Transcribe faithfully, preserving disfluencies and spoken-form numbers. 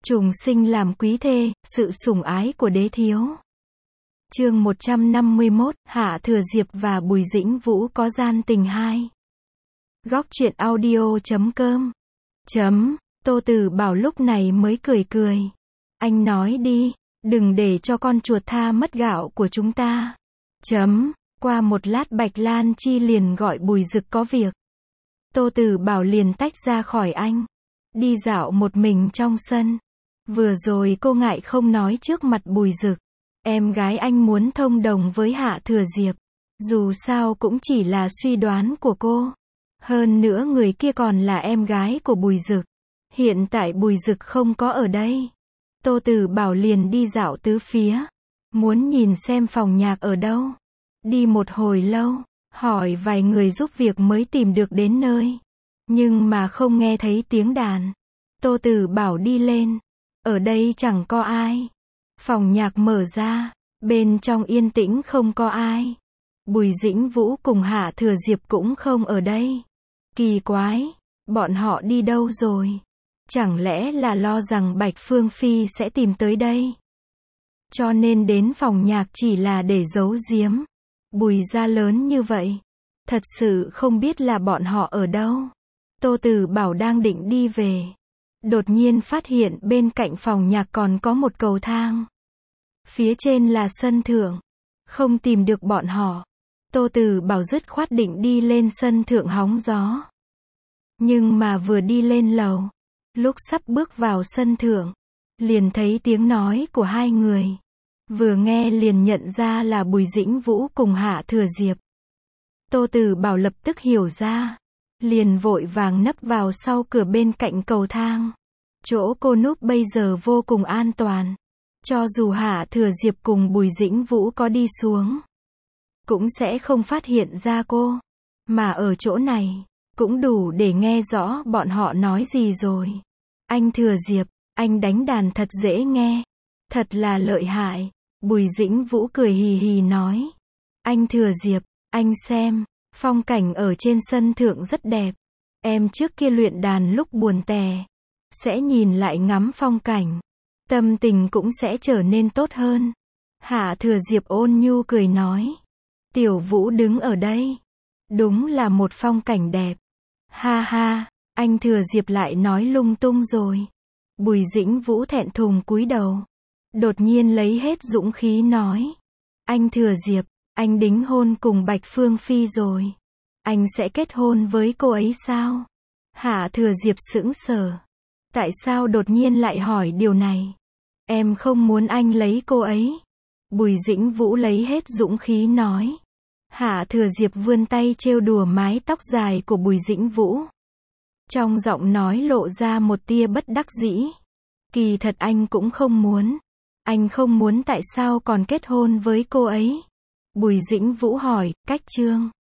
Trùng sinh làm quý thê, sự sủng ái của đế thiếu. Chương một trăm năm mươi mốt, Hạ Thừa Diệp và Bùi Dĩnh Vũ có gian tình hai. Góc truyện audio chấm com. Chấm, Tô Tử Bảo lúc này mới cười cười. Anh nói đi, đừng để cho con chuột tha mất gạo của chúng ta. Chấm, qua một lát Bạch Lan Chi liền gọi Bùi Dực có việc. Tô Tử Bảo liền tách ra khỏi anh. Đi dạo một mình trong sân. Vừa rồi cô ngại không nói trước mặt Bùi Dực. Em gái anh muốn thông đồng với Hạ Thừa Diệp. Dù sao cũng chỉ là suy đoán của cô. Hơn nữa người kia còn là em gái của Bùi Dực. Hiện tại Bùi Dực không có ở đây. Tô Tử Bảo liền đi dạo tứ phía. Muốn nhìn xem phòng nhạc ở đâu. Đi một hồi lâu, hỏi vài người giúp việc mới tìm được đến nơi. Nhưng mà không nghe thấy tiếng đàn. Tô Tử Bảo đi lên. Ở đây chẳng có ai. Phòng nhạc mở ra. Bên trong yên tĩnh không có ai. Bùi Dĩnh Vũ cùng Hạ Thừa Diệp cũng không ở đây. Kỳ quái. Bọn họ đi đâu rồi? Chẳng lẽ là lo rằng Bạch Phương Phi sẽ tìm tới đây? Cho nên đến phòng nhạc chỉ là để giấu giếm. Bùi gia lớn như vậy. Thật sự không biết là bọn họ ở đâu. Tô Tử Bảo đang định đi về. Đột nhiên phát hiện bên cạnh phòng nhạc còn có một cầu thang. Phía trên là sân thượng. Không tìm được bọn họ. Tô Tử Bảo dứt khoát định đi lên sân thượng hóng gió. Nhưng mà vừa đi lên lầu. Lúc sắp bước vào sân thượng. Liền thấy tiếng nói của hai người. Vừa nghe liền nhận ra là Bùi Dĩnh Vũ cùng Hạ Thừa Diệp. Tô Tử Bảo lập tức hiểu ra. Liền vội vàng nấp vào sau cửa bên cạnh cầu thang. Chỗ cô núp bây giờ vô cùng an toàn. Cho dù Hạ Thừa Diệp cùng Bùi Dĩnh Vũ có đi xuống. Cũng sẽ không phát hiện ra cô. Mà ở chỗ này. Cũng đủ để nghe rõ bọn họ nói gì rồi. Anh Thừa Diệp, anh đánh đàn thật dễ nghe. Thật là lợi hại. Bùi Dĩnh Vũ cười hì hì nói. Anh Thừa Diệp, anh xem. Phong cảnh ở trên sân thượng rất đẹp. Em trước kia luyện đàn lúc buồn tè. Sẽ nhìn lại ngắm phong cảnh. Tâm tình cũng sẽ trở nên tốt hơn. Hạ Thừa Diệp ôn nhu cười nói. Tiểu Vũ đứng ở đây. Đúng là một phong cảnh đẹp. Ha ha, anh Thừa Diệp lại nói lung tung rồi. Bùi Dĩnh Vũ thẹn thùng cúi đầu. Đột nhiên lấy hết dũng khí nói. Anh Thừa Diệp, anh đính hôn cùng Bạch Phương Phi rồi. Anh sẽ kết hôn với cô ấy sao? Hạ Thừa Diệp sững sờ. Tại sao đột nhiên lại hỏi điều này? Em không muốn anh lấy cô ấy. Bùi Dĩnh Vũ lấy hết dũng khí nói. Hạ Thừa Diệp vươn tay trêu đùa mái tóc dài của Bùi Dĩnh Vũ. Trong giọng nói lộ ra một tia bất đắc dĩ. Kỳ thật anh cũng không muốn. Anh không muốn tại sao còn kết hôn với cô ấy? Bùi Dĩnh Vũ hỏi, cách chương.